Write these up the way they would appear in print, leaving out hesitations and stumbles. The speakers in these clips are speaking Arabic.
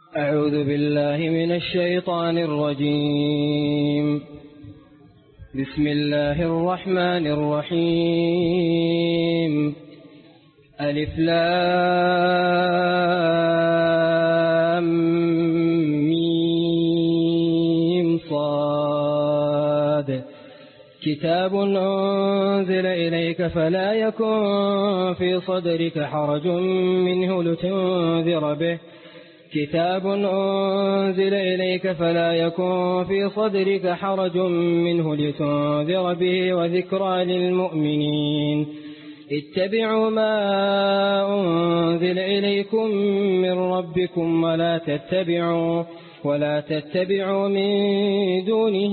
أعوذ بالله من الشيطان الرجيم. بسم الله الرحمن الرحيم. ألف لام ميم صاد. كتاب أنزل إليك فلا يكن في صدرك حرج منه لتنذر به. كتاب أنزل إليك فلا يكن في صدرك حرج منه لتنذر به وذكرى للمؤمنين. اتبعوا ما أنزل إليكم من ربكم ولا تتبعوا من دونه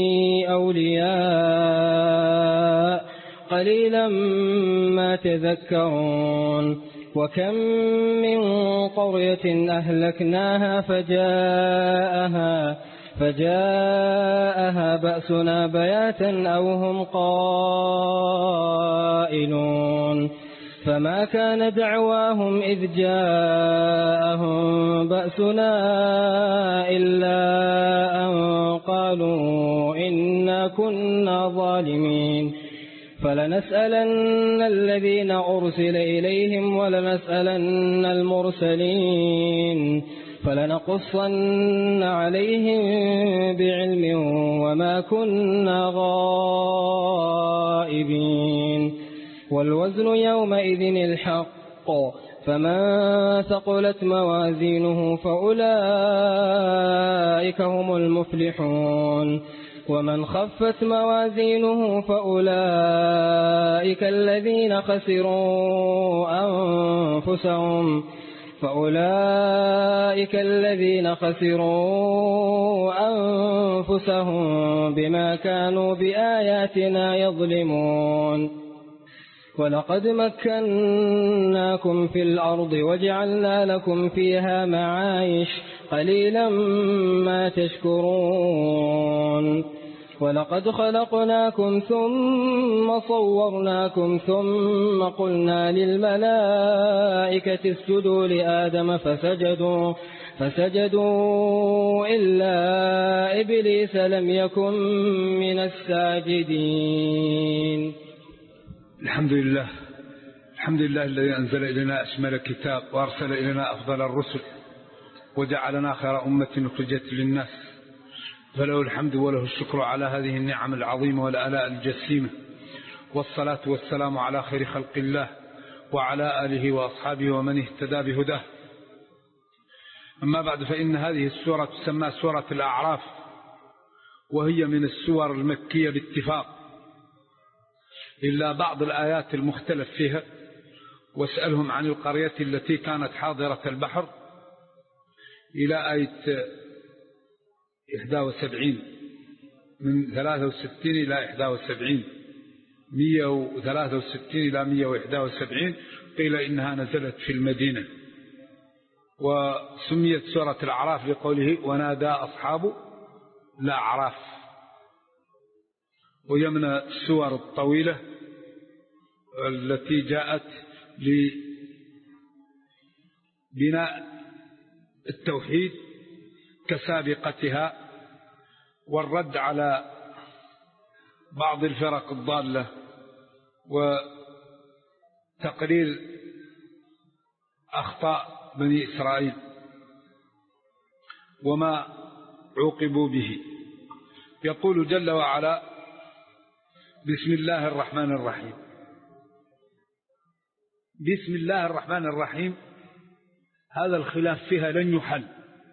أولياء قليلا ما تذكرون. وكم من قرية أهلكناها فجاءها بأسنا بياتا أو هم قائلون. فما كان دعواهم إذ جاءهم بأسنا إلا أن قالوا إنا كنا ظالمين. فلنسألن الذين أرسل إليهم ولنسألن المرسلين فلنقصن عليهم بعلم وما كنا غائبين. والوزن يومئذ الحق. فمن ثقلت موازينه فأولئك هم المفلحون. ومن خفت موازينه فأولئك الذين خسروا أنفسهم بما كانوا بآياتنا يظلمون. ولقد مكناكم في الأرض وجعلنا لكم فيها معايش قليلا ما تشكرون. ولقد خلقناكم ثم صورناكم ثم قلنا للملائكة اسجدوا لآدم فسجدوا إلا إبليس لم يكن من الساجدين. الحمد لله الذي أنزل إلينا أشمل الكتاب وأرسل إلينا أفضل الرسل وجعلنا خير أمة أخرجت للناس، فله الحمد وله الشكر على هذه النعم العظيمة والآلاء الجسيمة. والصلاة والسلام على خير خلق الله وعلى آله وأصحابه ومن اهتدى بهداه. أما بعد، فإن هذه السورة تسمى سورة الأعراف، وهي من السور المكية باتفاق، إلا بعض الآيات المختلف فيها. واسألهم عن القرية التي كانت حاضرة البحر إلى آية 71، من 63 إلى 71، 163 إلى 171. قيل إنها نزلت في المدينة. وسميت سورة الأعراف لقوله ونادى أصحاب الأعراف. وهي من السور الطويلة التي جاءت لبناء التوحيد كسابقتها، والرد على بعض الفرق الضالة، وتقرير أخطاء بني إسرائيل وما عوقبوا به. يقول جل وعلا: بسم الله الرحمن الرحيم. بسم الله الرحمن الرحيم، هذا الخلاف فيها لن يحل،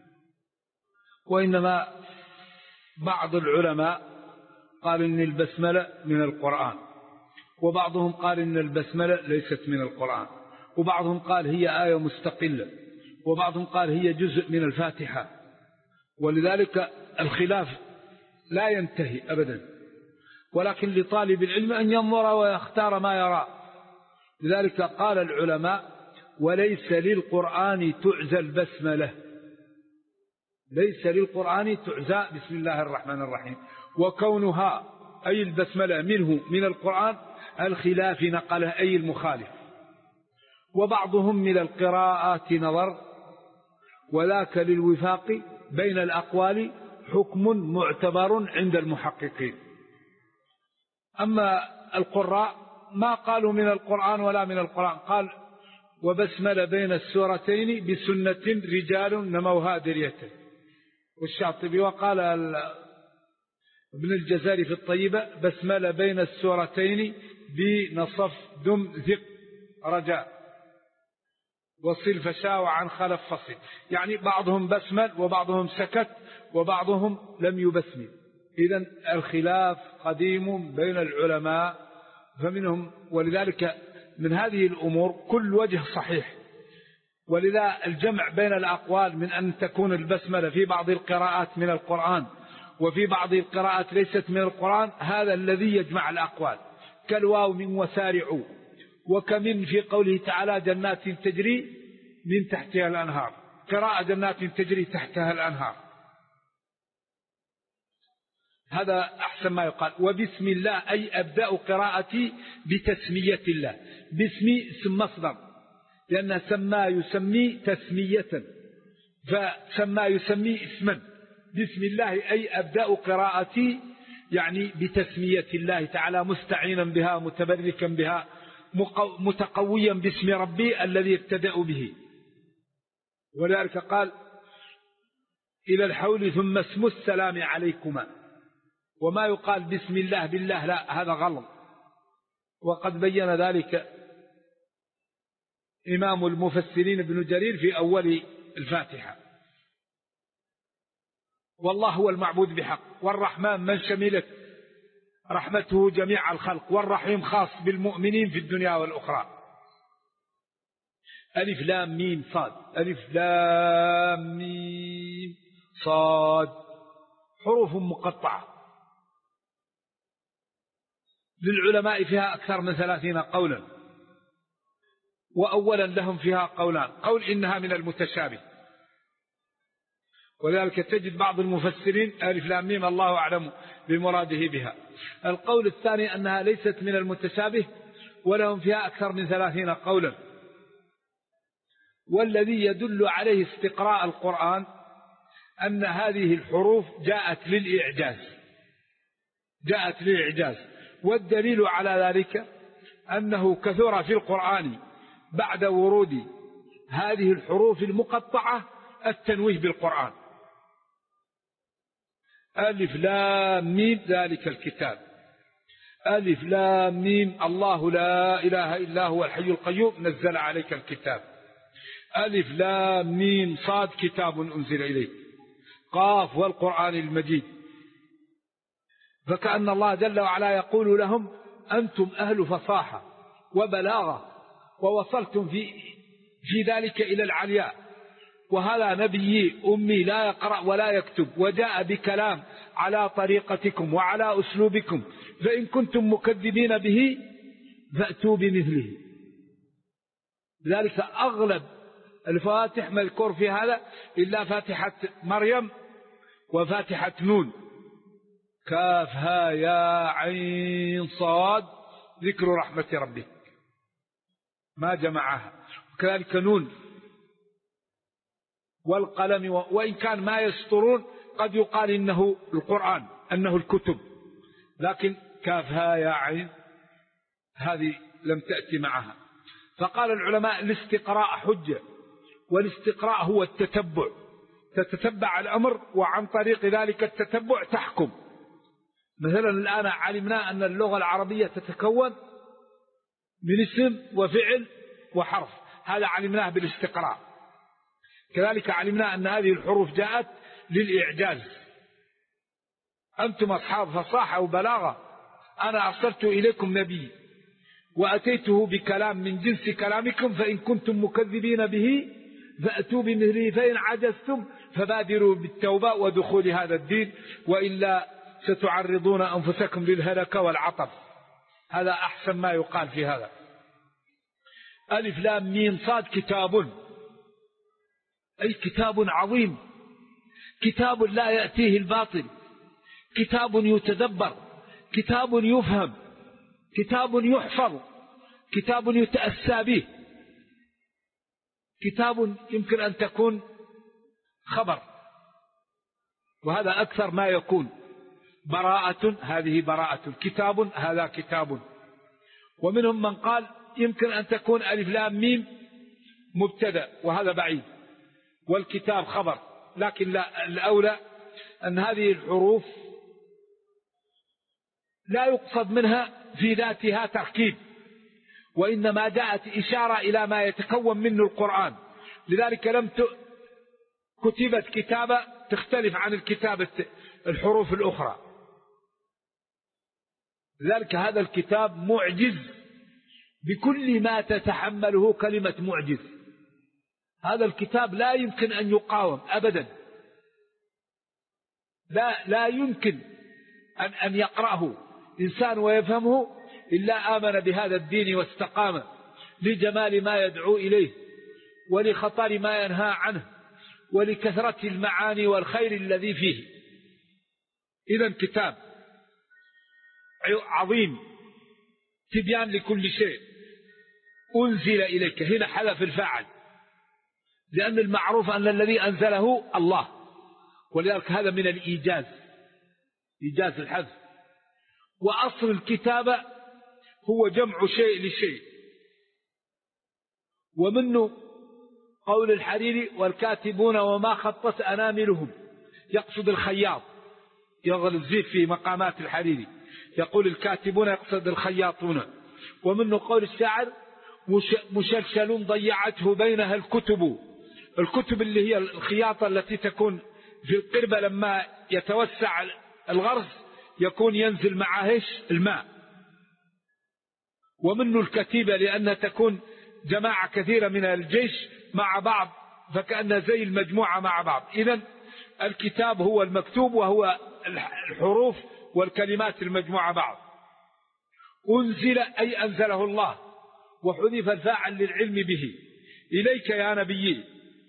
وإنما بعض العلماء قال إن البسملة من القرآن، وبعضهم قال إن البسملة ليست من القرآن، وبعضهم قال هي آية مستقلة، وبعضهم قال هي جزء من الفاتحة. ولذلك الخلاف لا ينتهي أبدا، ولكن لطالب العلم أن ينظر ويختار ما يرى. لذلك قال العلماء: وليس للقرآن تعزى البسملة، ليس للقرآن تعزى بسم الله الرحمن الرحيم. وكونها أي البسملة منه من القرآن الخلاف نقله أي المخالف. وبعضهم من القراءات نظر، وذاك للوفاق بين الأقوال حكم معتبر عند المحققين. أما القراء ما قالوا من القرآن ولا من القرآن، قال وبسمل بين السورتين بسنة رجال نموها درية. والشاطبي وقال ابن الجزاري في الطيبة بسمل بين السورتين بنصف دم ذق رجاء وصل فشاء عن خلف فصل، يعني بعضهم بسمل وبعضهم سكت وبعضهم لم يبسمل. إذن الخلاف قديم بين العلماء فمنهم، ولذلك من هذه الأمور كل وجه صحيح. ولذا الجمع بين الأقوال من أن تكون البسملة في بعض القراءات من القرآن وفي بعض القراءات ليست من القرآن، هذا الذي يجمع الأقوال، كالواو من وسارعوا، وكمن في قوله تعالى جنات تجري من تحتها الأنهار، قراءة جنات تجري تحتها الأنهار، هذا أحسن ما يقال. وبسم الله أي أبدأ قراءتي بتسمية الله، باسم اسم مصدر، لأن سمى يسمي تسمية، فسمى يسمي اسما. بسم الله أي أبدأ قراءتي يعني بتسمية الله تعالى، مستعينا بها متبركا بها متقويا باسم ربي الذي ابتدأ به. ولذلك قال إلى الحول ثم اسم السلام عليكما، وما يقال بسم الله بالله، لا، هذا غلط. وقد بين ذلك إمام المفسرين ابن جرير في أول الفاتحة. والله هو المعبود بحق، والرحمن من شملت رحمته جميع الخلق، والرحيم خاص بالمؤمنين في الدنيا والأخرى. ألف لام ميم صاد، ألف لام ميم صاد، حروف مقطعة. للعلماء فيها أكثر من 30 قولا، وأولا لهم فيها قولان، قول إنها من المتشابه، ولذلك تجد بعض المفسرين ألف لام ميم الله أعلم بمراده بها. القول الثاني أنها ليست من المتشابه، ولهم فيها أكثر من 30 قولا. والذي يدل عليه استقراء القرآن أن هذه الحروف جاءت للإعجاز، والدليل على ذلك أنه كثر في القرآن بعد ورود هذه الحروف المقطعة التنويه بالقرآن. ألف لام ميم ذلك الكتاب، ألف لام ميم الله لا إله إلا هو الحي القيوم نزل عليك الكتاب، ألف لام ميم صاد كتاب أنزل إليك، قاف والقرآن المجيد. فكأن الله جل وعلا يقول لهم أنتم أهل فصاحة وبلاغة، ووصلتم في ذلك إلى العلياء، وهذا نبي أمي لا يقرأ ولا يكتب، وجاء بكلام على طريقتكم وعلى أسلوبكم، فإن كنتم مكذبين به فأتوا بمثله. لذلك أغلب الفواتح مذكور في هذا إلا فاتحة مريم وفاتحة نون، كاف ها يا عين صاد ذكر رحمة ربك، ما جمعها. وكذلك نون والقلم، وإن كان ما يسطرون قد يقال إنه القرآن، أنه الكتب، لكن كاف ها يا عين هذه لم تأتي معها. فقال العلماء الاستقراء حجة، والاستقراء هو التتبع، تتتبع الأمر وعن طريق ذلك التتبع تحكم. مثلا الآن علمنا أن اللغة العربية تتكون من اسم وفعل وحرف، هذا علمناه بالاستقراء. كذلك علمنا أن هذه الحروف جاءت للإعجاز. أنتم أصحاب فصاحة وبلاغة، أنا أرسلت إليكم نبي وأتيته بكلام من جنس كلامكم، فإن كنتم مكذبين به فأتوا بمثله، فإن عجزتم فبادروا بالتوبة ودخول هذا الدين، وإلا ستعرضون أنفسكم للهلكة والعطب. هذا أحسن ما يقال في هذا. ألف لام ميم صاد كتاب، أي كتاب عظيم، كتاب لا يأتيه الباطل، كتاب يتدبر، كتاب يفهم، كتاب يحفظ، كتاب يتأسى به، كتاب يمكن أن تكون خبر، وهذا أكثر ما يكون. براءة هذه براءة، كتاب هذا كتاب. ومنهم من قال يمكن أن تكون ألف لام ميم مبتدأ، وهذا بعيد، والكتاب خبر. لكن لا، الأولى أن هذه الحروف لا يقصد منها في ذاتها تركيب، وإنما جاءت إشارة إلى ما يتكون منه القرآن. لذلك لم كتبت كتابة تختلف عن الكتابة الحروف الأخرى. لذلك هذا الكتاب معجز بكل ما تتحمله كلمة معجز. هذا الكتاب لا يمكن أن يقاوم أبدا، لا يمكن أن يقرأه إنسان ويفهمه إلا آمن بهذا الدين واستقام لجمال ما يدعو إليه، ولخطر ما ينهى عنه، ولكثرة المعاني والخير الذي فيه. إذن كتاب عظيم تبيان لكل شيء أنزل إليك. هنا حذف الفاعل، لأن المعروف أن الذي أنزله الله، ولذلك هذا من الإيجاز، إيجاز الحذف. وأصل الكتابة هو جمع شيء لشيء، ومنه قول الحريري: والكاتبون وما خطت أناملهم. يقصد الخياط، يغلظ زيد في مقامات الحريري، يقول الكاتبون يقصد الخياطون. ومنه قول الشاعر: مشلشل ضيعته بينها الكتب. الكتب اللي هي الخياطة التي تكون في القربة، لما يتوسع الغرز يكون ينزل معها الماء. ومنه الكتيبة لأنها تكون جماعة كثيرة من الجيش مع بعض، فكأنها زي المجموعة مع بعض. إذن الكتاب هو المكتوب، وهو الحروف والكلمات المجموعة بعض. أنزل أي أنزله الله، وحذف الفاعل للعلم به. إليك يا نبي،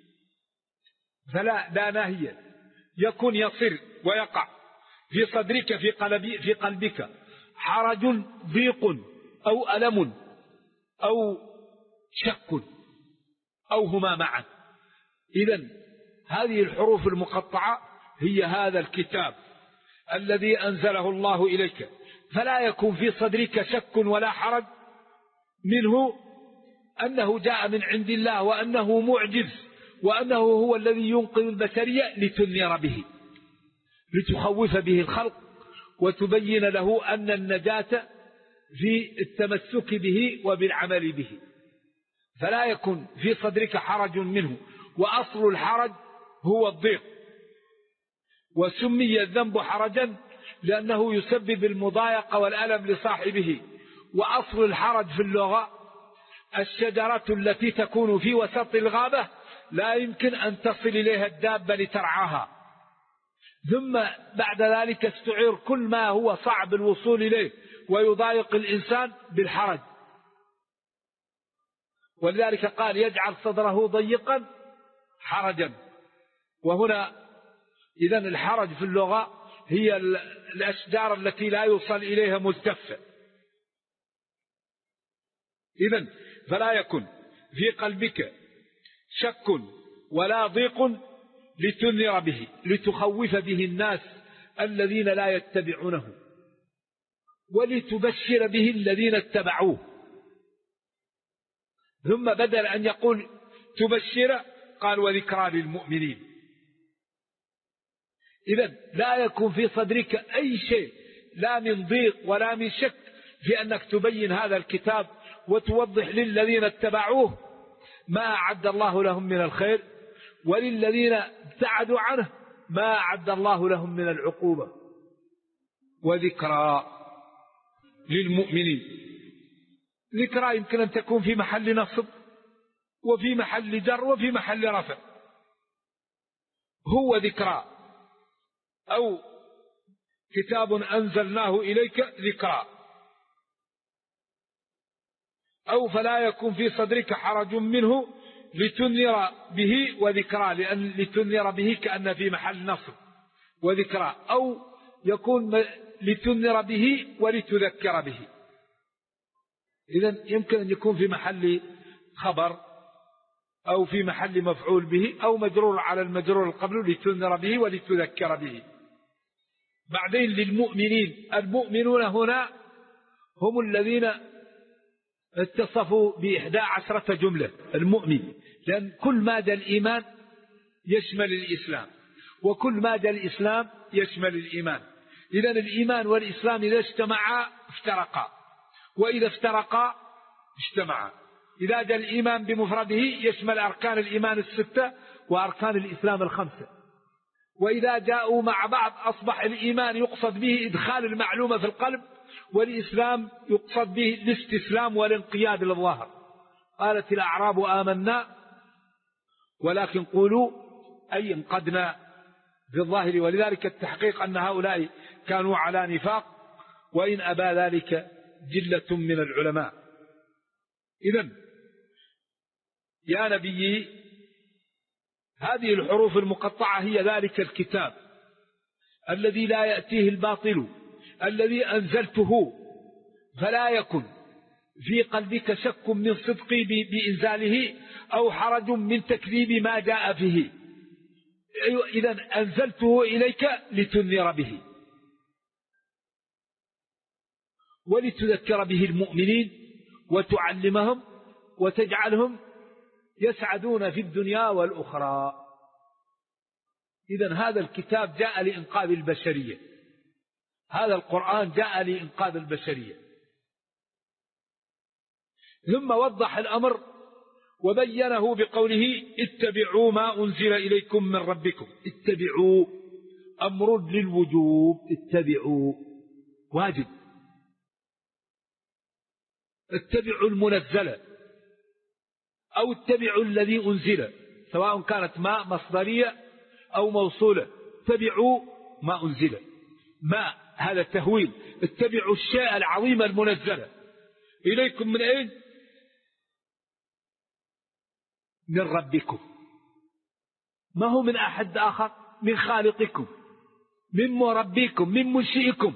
فلا ناهية، يكون يصير ويقع في صدرك في قلبك حرج، ضيق، أو ألم، أو شك، أو هما معا. إذن هذه الحروف المقطعة هي هذا الكتاب الذي أنزله الله إليك، فلا يكون في صدرك شك ولا حرج منه أنه جاء من عند الله، وأنه معجز، وأنه هو الذي ينقذ البشرية لتنذر به، لتخوف به الخلق، وتبين له أن النجاة في التمسك به وبالعمل به. فلا يكون في صدرك حرج منه. وأصل الحرج هو الضيق، وسمي الذنب حرجا لأنه يسبب المضايقة والألم لصاحبه. وأصل الحرج في اللغة الشجرة التي تكون في وسط الغابة لا يمكن أن تصل إليها الدابة لترعاها، ثم بعد ذلك استعير كل ما هو صعب الوصول إليه ويضايق الإنسان بالحرج. ولذلك قال: يجعل صدره ضيقا حرجا. وهنا إذن الحرج في اللغة هي الأشجار التي لا يوصل إليها ملتفة. إذن فلا يكن في قلبك شك ولا ضيق لتنذر به، لتخوف به الناس الذين لا يتبعونه، ولتبشر به الذين اتبعوه. ثم بدل أن يقول تبشر قال: وذكرى للمؤمنين. إذن لا يكون في صدرك أي شيء، لا من ضيق ولا من شك، في أنك تبين هذا الكتاب وتوضح للذين اتبعوه ما أعد الله لهم من الخير، وللذين ابتعدوا عنه ما أعد الله لهم من العقوبة. وذكرى للمؤمنين. ذكرى يمكن أن تكون في محل نصب، وفي محل جر، وفي محل رفع. هو ذكرى، أو كتاب أنزلناه إليك ذكرى، أو فلا يكون في صدرك حرج منه لتنذر به وذكرى، لأن لتنذر به كأن في محل نصب وذكرى، أو يكون لتنذر به ولتذكر به. إذن يمكن أن يكون في محل خبر، أو في محل مفعول به أو مجرور على المجرور قبله لتنذر به ولتذكر به. بعدين للمؤمنين، المؤمنون هنا هم الذين اتصفوا ب11 جملة. المؤمن لأن كل مادة الإيمان يشمل الإسلام، وكل مادة الإسلام يشمل الإيمان. إذن الإيمان والإسلام إذا اجتمعا افترقا، وإذا افترقا اجتمعا. إذا جاء الإيمان بمفرده يشمل أركان الإيمان 6 وأركان الإسلام 5، وإذا جاءوا مع بعض أصبح الإيمان يقصد به إدخال المعلومة في القلب، والإسلام يقصد به الاستسلام والانقياد للظاهر. قالت الأعراب آمنا ولكن قولوا أي انقدنا في الظاهر. ولذلك التحقيق أن هؤلاء كانوا على نفاق، وإن أبى ذلك جلة من العلماء. إذن يا نبي هذه الحروف المقطعة هي ذلك الكتاب الذي لا يأتيه الباطل الذي أنزلته، فلا يكن في قلبك شك من صدقي بإنزاله أو حرج من تكذيب ما جاء فيه. إذن أنزلته إليك لتنذر به ولتذكر به المؤمنين وتعلمهم وتجعلهم يسعدون في الدنيا والأخرى. إذن هذا الكتاب جاء لإنقاذ البشرية، هذا القرآن جاء لإنقاذ البشرية. ثم وضح الأمر وبينه بقوله اتبعوا ما أنزل إليكم من ربكم. اتبعوا أمر للوجوب، اتبعوا واجب. اتبعوا المنزل أو اتبعوا الذي أنزل، سواء كانت ما مصدرية أو موصولة. اتبعوا ما أنزل، ما هذا تهويل. اتبعوا الشيء العظيم المنزل إليكم من أين؟ من ربكم، ما هو من أحد آخر، من خالقكم، من مربيكم، من منشئكم.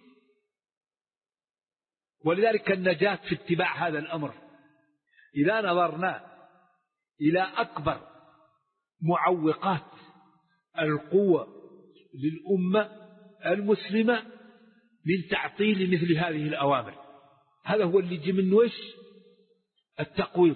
ولذلك النجاة في اتباع هذا الأمر. إذا نظرنا إلى أكبر معوقات القوة للأمة المسلمة من تعطيل مثل هذه الأوامر، هذا هو اللي يجي منه إيش؟ التقويض.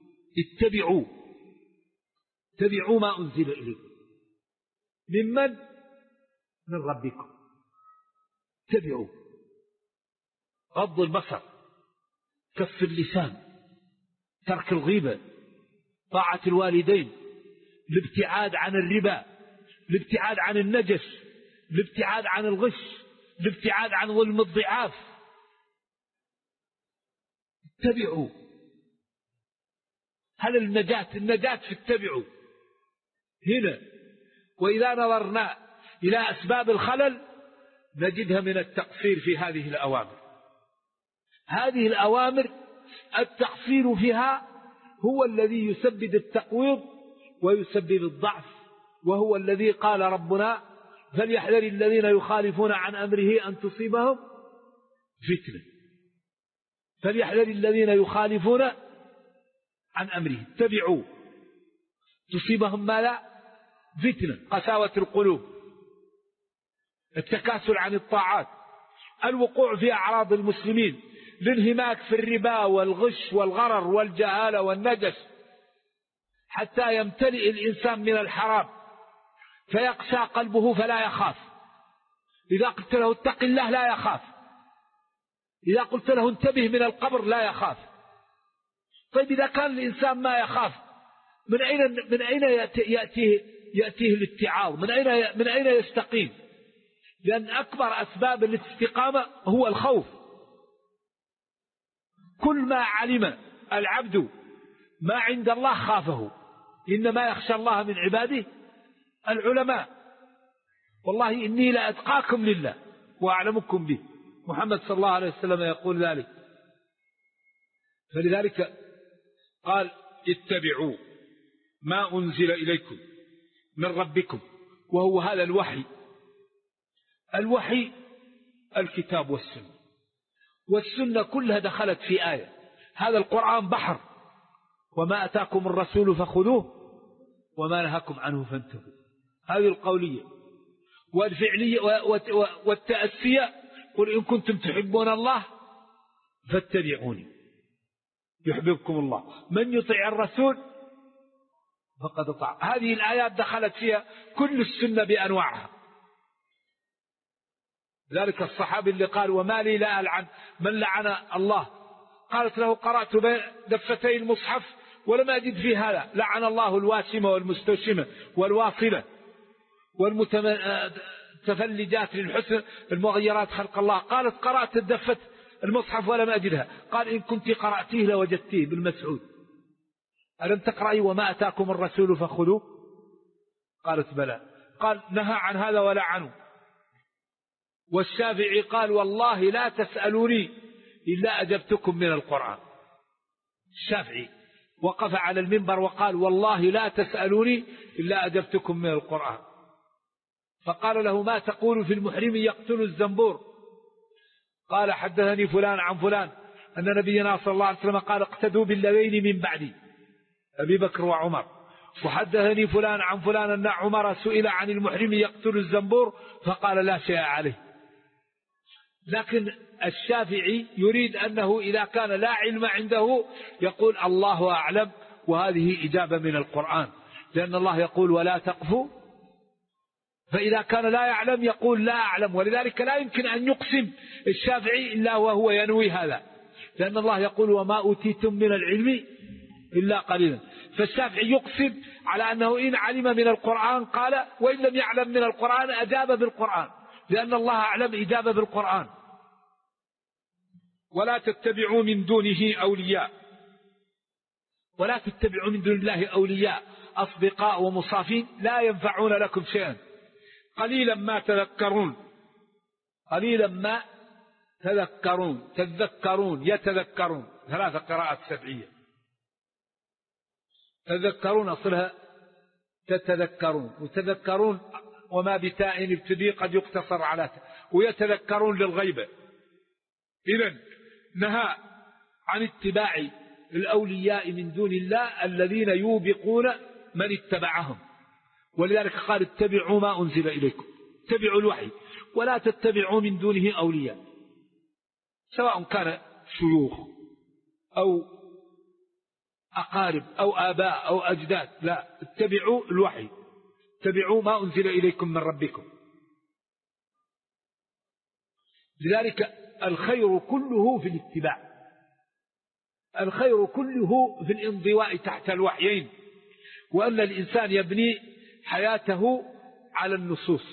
اتبعوا ما أنزل إليكم ممن؟ من ربكم. اتبعوا. غض البصر، كف اللسان، ترك الغيبة، طاعة الوالدين، الابتعاد عن الربا، الابتعاد عن النجس، الابتعاد عن الغش، الابتعاد عن ظلم الضعاف. اتبعوا. هل النجاة في اتبعوا هنا. وإذا نظرنا إلى أسباب الخلل نجدها من التقصير في هذه الأوامر. هذه الأوامر التقصير فيها هو الذي يسبب التقويض ويسبب الضعف، وهو الذي قال ربنا فليحذر الذين يخالفون عن أمره أن تصيبهم فتنة. فليحذر الذين يخالفون عن أمره، اتبعوا، تصيبهم ما لا؟ فتنة، قساوة القلوب، التكاسل عن الطاعات، الوقوع في أعراض المسلمين، الانهماك في الربا والغش والغرر والجهالة والنجس، حتى يمتلئ الإنسان من الحرام فيقسى قلبه فلا يخاف. إذا قلت له اتق الله لا يخاف، إذا قلت له انتبه من القبر لا يخاف. طيب إذا كان الإنسان ما يخاف من أين يأتيه الاتعاظ؟ من أين يستقيم؟ لأن أكبر أسباب الاستقامة هو الخوف. كل ما علم العبد ما عند الله خافه، إنما يخشى الله من عباده العلماء. والله إني لأتقاكم لله وأعلمكم به. محمد صلى الله عليه وسلم يقول ذلك. فلذلك قال اتبعوا ما أنزل إليكم من ربكم، وهو هذا الوحي. الوحي الكتاب والسنة، والسنة كلها دخلت في آية. هذا القرآن بحر وما أتاكم الرسول فخذوه وما نهاكم عنه فانتهوا. هذه القولية. والفعلية والتأسية: قل إن كنتم تحبون الله فاتبعوني يحببكم الله، من يطيع الرسول فقد اطاع. هذه الآيات دخلت فيها كل السنة بأنواعها. ذلك الصحابي اللي قال: وما لي لا ألعن من لعن الله، قالت له: قرأت دفتي المصحف ولم أجد في هذا، لعن الله الواشمة والمستوشمة والواصلة والمتفلجات للحسن المغيرات خلق الله. قالت: قرأت الدفة المصحف ولم أجدها. قال: إن كنت قرأتيه لوجدتيه بالمسعود. ألم تقرأي وما أتاكم الرسول فخذوه؟ قالت: بلى. قال: نهى عن هذا ولعنه. والشافعي قال: والله لا تسألوني إلا أجبتكم من القرآن. الشافعي وقف على المنبر وقال: والله لا تسألوني إلا أجبتكم من القرآن. فقال له: ما تقول في المحرم يقتل الزنبور؟ قال: حدثني فلان عن فلان أن نبينا صلى الله عليه وسلم قال: اقتدوا بالذين من بعدي، أبي بكر وعمر. وحدثني فلان عن فلان أن عمر سئل عن المحرم يقتل الزنبور فقال: لا شيء عليه. لكن الشافعي يريد أنه إذا كان لا علم عنده يقول: الله أعلم، وهذه إجابة من القرآن، لأن الله يقول: ولا تقفوا. فإذا كان لا يعلم يقول: لا أعلم. ولذلك لا يمكن أن يقسم الشافعي إلا وهو ينوي هذا، لأن الله يقول: وما أوتيتم من العلم إلا قليلا. فالشافعي يقسم على أنه إن علم من القرآن قال، وإن لم يعلم من القرآن أجاب بالقرآن، لأن الله أعلم إجابة بالقرآن. ولا تتبعوا من دونه أولياء، ولا تتبعوا من دون الله أولياء أصدقاء ومصافين لا ينفعون لكم شيئا قليلا ما تذكرون. قليلا ما تذكرون يتذكرون، 3 قراءات سبعية. تذكرون أصلها تتذكرون، وتذكرون وما بتاء ابتدي قد يقتصر على ويتذكرون للغيبة. إذن نهى عن اتباع الأولياء من دون الله الذين يوبقون من اتبعهم. ولذلك قال: اتبعوا ما أنزل إليكم، اتبعوا الوحي، ولا تتبعوا من دونه أولياء، سواء كان شيوخ أو أقارب أو آباء أو أجداد، لا، اتبعوا الوحي، اتبعوا ما أنزل إليكم من ربكم. لذلك الخير كله في الاتباع، الخير كله في الانضواء تحت الوحيين، وأن الإنسان يبني حياته على النصوص.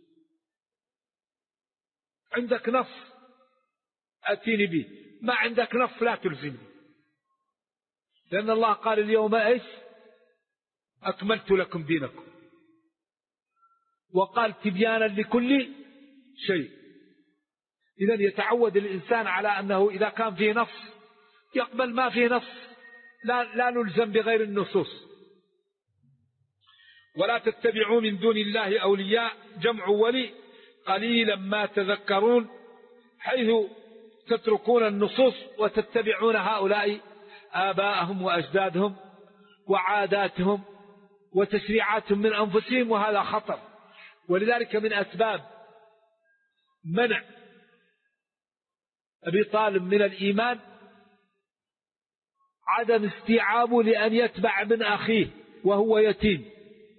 عندك نص أتيني به، ما عندك نص لا تلزمني، لأن الله قال: اليوم أكملت لكم دينكم، وقال: تبيانا لكل شيء. إذن يتعود الإنسان على أنه إذا كان فيه نص يقبل، ما فيه نص لا نلزم بغير النصوص. ولا تتبعوا من دون الله أولياء، جمع ولي، قليلا ما تذكرون، حيث تتركون النصوص وتتبعون هؤلاء آباءهم وأجدادهم وعاداتهم وتشريعاتهم من أنفسهم، وهذا خطر. ولذلك من أسباب منع أبي طالب من الإيمان عدم استيعابه لأن يتبع ابن أخيه وهو يتيم.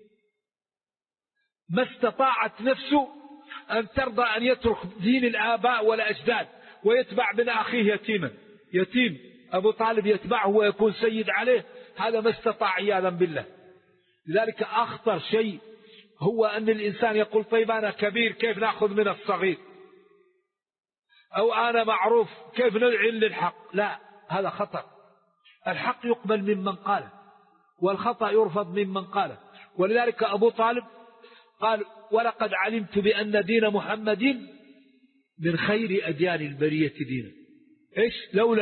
ما استطاعت نفسه أن ترضى أن يترك دين الآباء والأجداد ويتبع ابن أخيه يتيم أبو طالب يتبعه ويكون سيد عليه، هذا ما استطاع عياذا بالله. لذلك أخطر شيء هو أن الإنسان يقول: طيب أنا كبير كيف نأخذ من الصغير، أو أنا معروف كيف ندعي للحق. لا، هذا خطر. الحق يقبل ممن قاله، والخطأ يرفض ممن قاله. ولذلك أبو طالب قال: ولقد علمت بأن دين محمد من خير أديان البرية دينا. إيش؟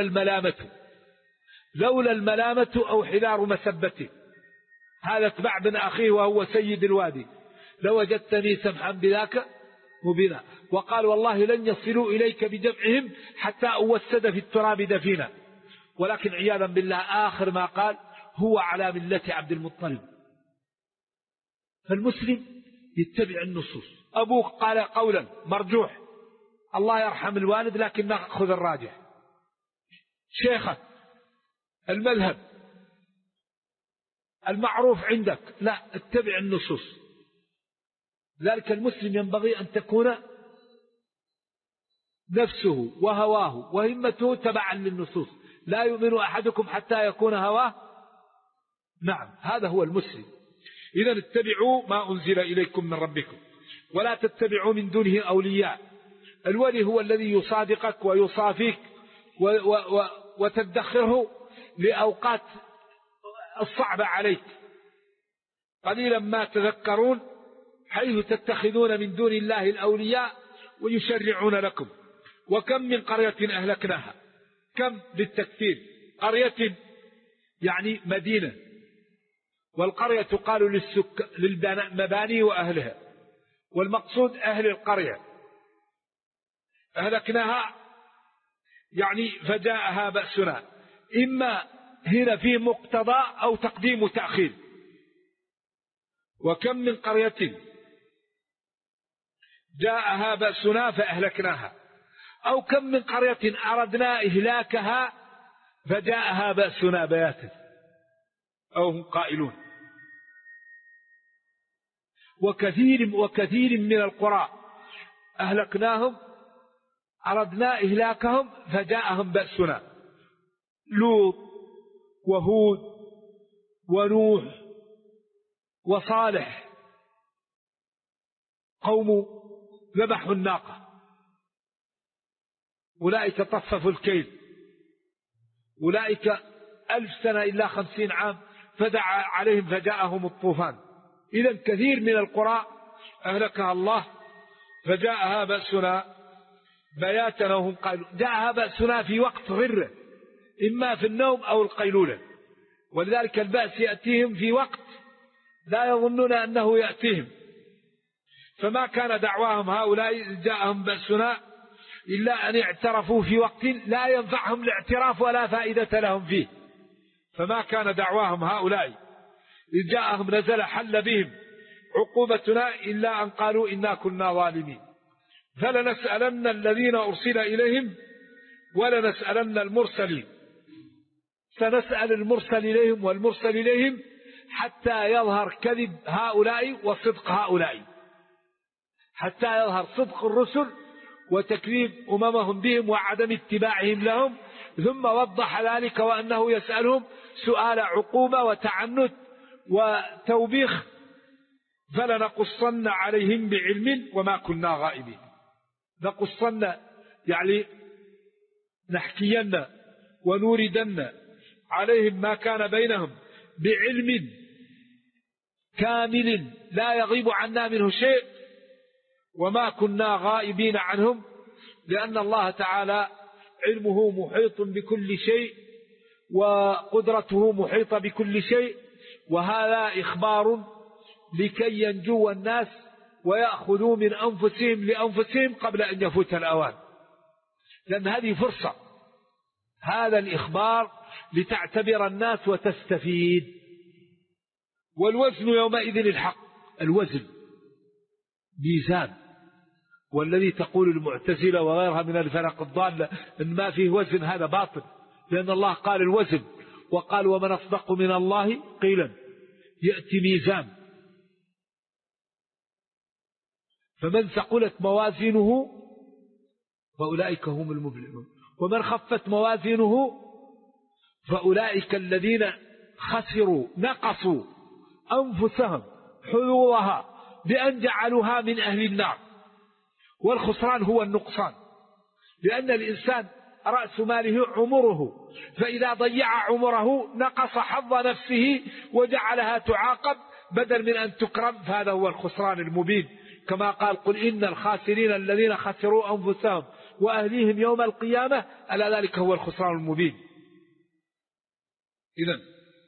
لولا الملامة أو حذار مسبته، هذا اتبع ابن أخيه وهو سيد الوادي، لوجدتني سمحا بذاك مبينا. وقال: والله لن يصلوا إليك بجمعهم حتى أوسد في التراب دفينا. ولكن عياذا بالله آخر ما قال: هو على ملة عبد المطلب. فالمسلم يتبع النصوص. أبوك قال قولا مرجوح، الله يرحم الوالد لكن نأخذ الراجح. شيخك المذهب المعروف عندك، لا، اتبع النصوص. ذلك المسلم ينبغي أن تكون نفسه وهواه وهمته تبعا للنصوص. لا يؤمن أحدكم حتى يكون هواه. نعم، هذا هو المسلم. إذن اتبعوا ما أنزل إليكم من ربكم ولا تتبعوا من دونه أولياء. الولي هو الذي يصادقك ويصافيك وتدخره لأوقات الصعبة عليك. قليلا ما تذكرون حيث تتخذون من دون الله الأولياء ويشرعون لكم. وكم من قرية أهلكناها، كم للتكثير، قرية يعني مدينة، والقرية تقال للمباني وأهلها، والمقصود أهل القرية. أهلكناها يعني فجاءها بأسنا، إما هنا في مقتضى أو تقديم وتأخير. وكم من قرية جاءها بأسنا فأهلكناها، أو كم من قرية أردنا إهلاكها فجاءها بأسنا بياتا أو هم قائلون. وكثير من القرى أهلكناهم أردنا إهلاكهم فجاءهم بأسنا، لوط وهود ونوح وصالح قوم ذبحوا الناقة، أولئك طففوا الكيل، أولئك 1000 سنة إلا 50 عام فدعا عليهم فجاءهم الطوفان. إذن كثير من القرى أهلكها الله فجاءها بأسنا بياتا وهم قائلون. جاءها بأسنا في وقت غرة، إما في النوم أو القيلولة، ولذلك البأس يأتيهم في وقت لا يظنون أنه يأتيهم. فما كان دعواهم هؤلاء جاءهم بأسنا إلا أن اعترفوا في وقت لا ينفعهم الاعتراف ولا فائدة لهم فيه. فما كان دعواهم هؤلاء إذ جاءهم نزل حل بهم عقوبتنا إلا أن قالوا إنا كنا ظالمين. فلنسألن الذين أرسل إليهم ولنسألن المرسلين. سنسأل المرسل إليهم والمرسل إليهم حتى يظهر كذب هؤلاء وصدق هؤلاء، حتى يظهر صدق الرسل وتكذيب أممهم بهم وعدم اتباعهم لهم. ثم وضح ذلك وأنه يسألهم سؤال عقوبة وتعنت وتوبيخ. فلنقصن عليهم بعلم وما كنا غائبين. نقصن يعني نحكين ونوردن عليهم ما كان بينهم بعلم كامل لا يغيب عنا منه شيء، وما كنا غائبين عنهم، لأن الله تعالى علمه محيط بكل شيء وقدرته محيطة بكل شيء. وهذا إخبار لكي ينجو الناس ويأخذوا من أنفسهم لأنفسهم قبل أن يفوت الأوان، لأن هذه فرصة. هذا الإخبار لتعتبر الناس وتستفيد. والوزن يومئذ الحق، الوزن ميزان. والذي تقول المعتزلة وغيرها من الفرق الضالة إن ما فيه وزن هذا باطل، لأن الله قال الوزن وقال ومن أصدق من الله قيلا. يأتي ميزان، فمن ثقلت موازينه فأولئك هم المفلحون، ومن خفت موازينه فأولئك الذين خسروا نقصوا أنفسهم حظوظها بأن جعلوها من أهل النار. والخسران هو النقصان، لأن الإنسان رأس ماله عمره، فإذا ضيع عمره نقص حظ نفسه وجعلها تعاقب بدل من أن تكرم، فهذا هو الخسران المبين. كما قال قل إن الخاسرين الذين خسروا أنفسهم وأهليهم يوم القيامة ألا ذلك هو الخسران المبين. إذن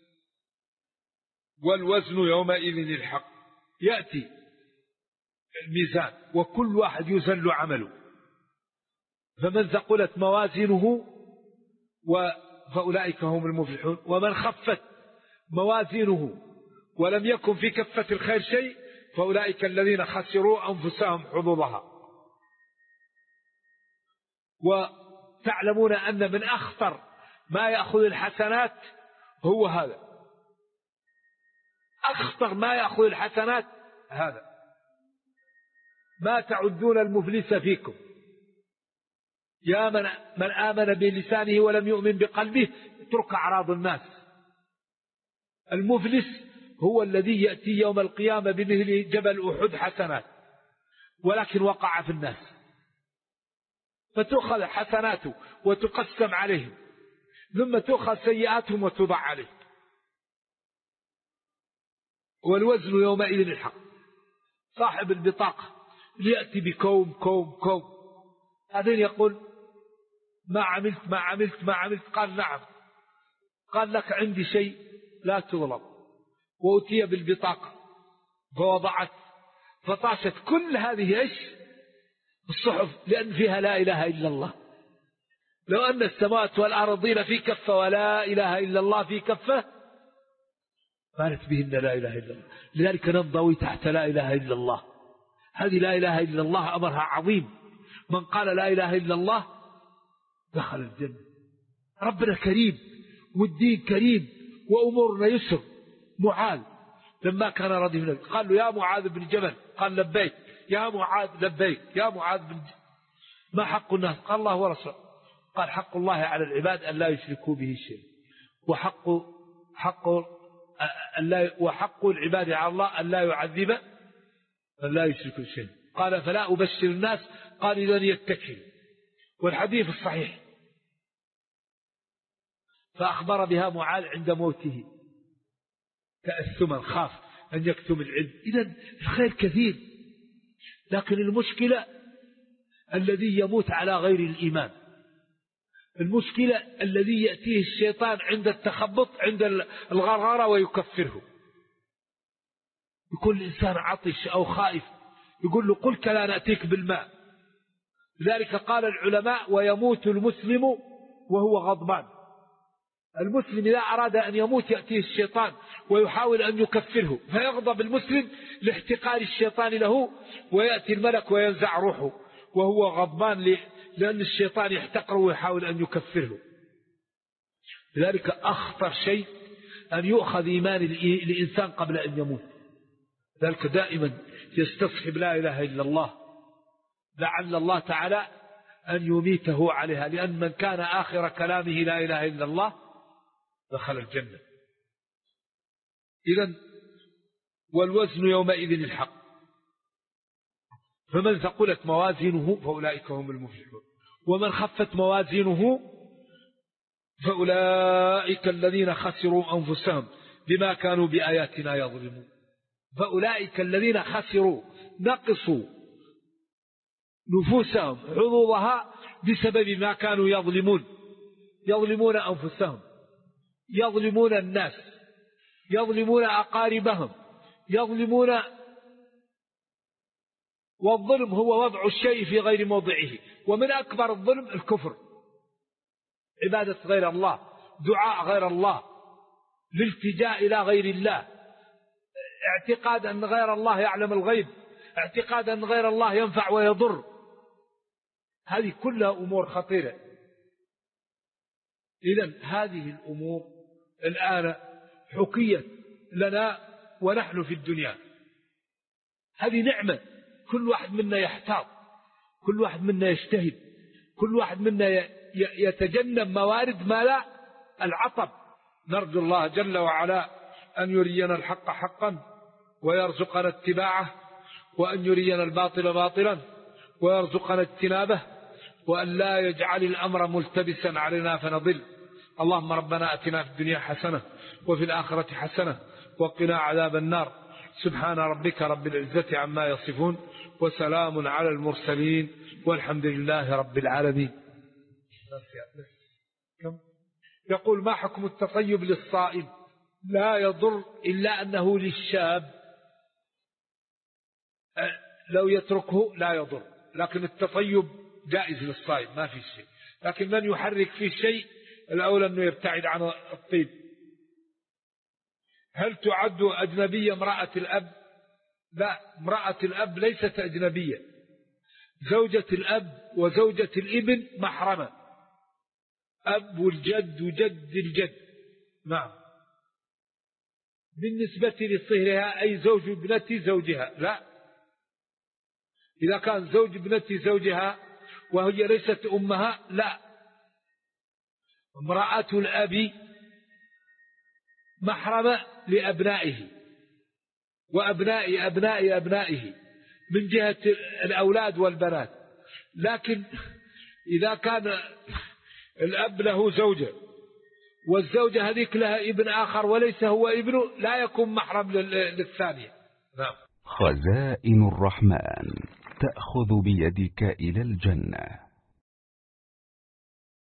والوزن يومئذ الحق، يأتي الميزان وكل واحد يزن عمله، فمن ثقلت موازينه فأولئك هم المفلحون، ومن خفت موازينه ولم يكن في كفة الخير شيء فأولئك الذين خسروا أنفسهم حظوظها. وتعلمون أن من أخطر ما يأخذ الحسنات هو هذا، أخطر ما يأخذ الحسنات هذا. ما تعدون المفلس فيكم يا من آمن بلسانه ولم يؤمن بقلبه اترك أعراض الناس. المفلس هو الذي يأتي يوم القيامة بمثل جبل أحد حسنات ولكن وقع في الناس، فتؤخذ حسناته وتقسم عليهم ثم تؤخذ سيئاتهم وتضع عليه. والوزن يومئذ الحق. صاحب البطاقة يأتي بكوم كوم كوم، هذين يقول ما عملت قال نعم، قال لك عندي شيء لا تظلم، وأتي بالبطاقة فوضعت فطاشت كل هذه إيش الصحف لأن فيها لا إله إلا الله. لو أن السماوات والأرضين في كفة ولا إله إلا الله في كفة قالت بهن لا إله إلا الله. لذلك ننضوي تحت لا إله إلا الله. هذه لا إله إلا الله أمرها عظيم، من قال لا إله إلا الله دخل الجنة. ربنا كريم والدين كريم وأمورنا يسر. معاذ لما كان رضي قال له يا معاذ بن جبل، قال لبيك يا معاذ لبيك يا معاذ بن جبل، ما حق الناس؟ قال الله ورسوله. قال حق الله على العباد أن لا يشركوا به شيء، وحق العباد على الله أن لا يعذب أن لا يشركوا شيء. قال فلا أبشر الناس، قال إذن يتكل. والحديث الصحيح. فأخبر بها معاذ عند موته تأثما، خاف أن يكتم العلم. إذن الخير كثير، لكن المشكلة الذي يموت على غير الإيمان، المشكلة الذي يأتيه الشيطان عند التخبط عند الغرغرة ويكفره. يكون الإنسان عطش أو خائف يقول له قل لا نأتيك بالماء. لذلك قال العلماء ويموت المسلم وهو غضبان. المسلم إذا أراد أن يموت يأتيه الشيطان ويحاول أن يكفره فيغضب المسلم لاحتقار الشيطان له، ويأتي الملك وينزع روحه وهو غضبان لأن الشيطان يحتقره ويحاول أن يكفره. لذلك أخطر شيء أن يؤخذ إيمان الإنسان قبل أن يموت. ذلك دائما يستصحب لا إله إلا الله، لعل الله تعالى أن يميته عليها، لأن من كان آخر كلامه لا إله إلا الله دخل الجنة. إذن والوزن يومئذ الحق. فمن ثقلت موازينه فأولئك هم المفلحون، ومن خفت موازينه فأولئك الذين خسروا أنفسهم بما كانوا بآياتنا يظلمون. فأولئك الذين خسروا نقصوا نفوسهم حظوظها بسبب ما كانوا يظلمون. يظلمون أنفسهم، يظلمون الناس، يظلمون أقاربهم، يظلمون. والظلم هو وضع الشيء في غير موضعه، ومن أكبر الظلم الكفر، عبادة غير الله، دعاء غير الله، الالتجاء إلى غير الله، اعتقاد أن غير الله يعلم الغيب، اعتقاد أن غير الله ينفع ويضر. هذه كلها أمور خطيرة. إذن هذه الأمور الآن حكيت لنا ونحن في الدنيا. هذه نعمة، كل واحد منا يحتاط، كل واحد منا يجتهد، كل واحد منا يتجنب موارد ما لا العطب. نرجو الله جل وعلا أن يرينا الحق حقا ويرزقنا اتباعه، وأن يرينا الباطل باطلا ويرزقنا اجتنابه، وأن لا يجعل الأمر ملتبسا علينا فنضل. اللهم ربنا أتنا في الدنيا حسنة وفي الآخرة حسنة وقنا عذاب النار. سبحان ربك رب العزة عما يصفون وسلام على المرسلين والحمد لله رب العالمين. يقول ما حكم التطيب للصائم؟ لا يضر إلا أنه للشاب، لو يتركه لا يضر، لكن التطيب جائز للصائم ما في شيء، لكن من يحرك فيه شيء الأولى أنه يبتعد عن الطيب. هل تعد أجنبية امرأة الأب؟ لا، امرأة الأب ليست أجنبية. زوجة الأب وزوجة الابن محرمة، أب والجد وجد الجد. نعم. بالنسبة لصهرها أي زوج ابنة زوجها، لا، إذا كان زوج ابنة زوجها وهي ليست أمها لا. امرأة الأب محرمة لأبنائه وأبناء أبناء أبنائه من جهة الأولاد والبنات، لكن إذا كان الأب له زوجة والزوجة هذيك لها ابن آخر وليس هو ابنه لا يكون محرم للثانية. نعم. خزائن الرحمن تأخذ بيدك إلى الجنة.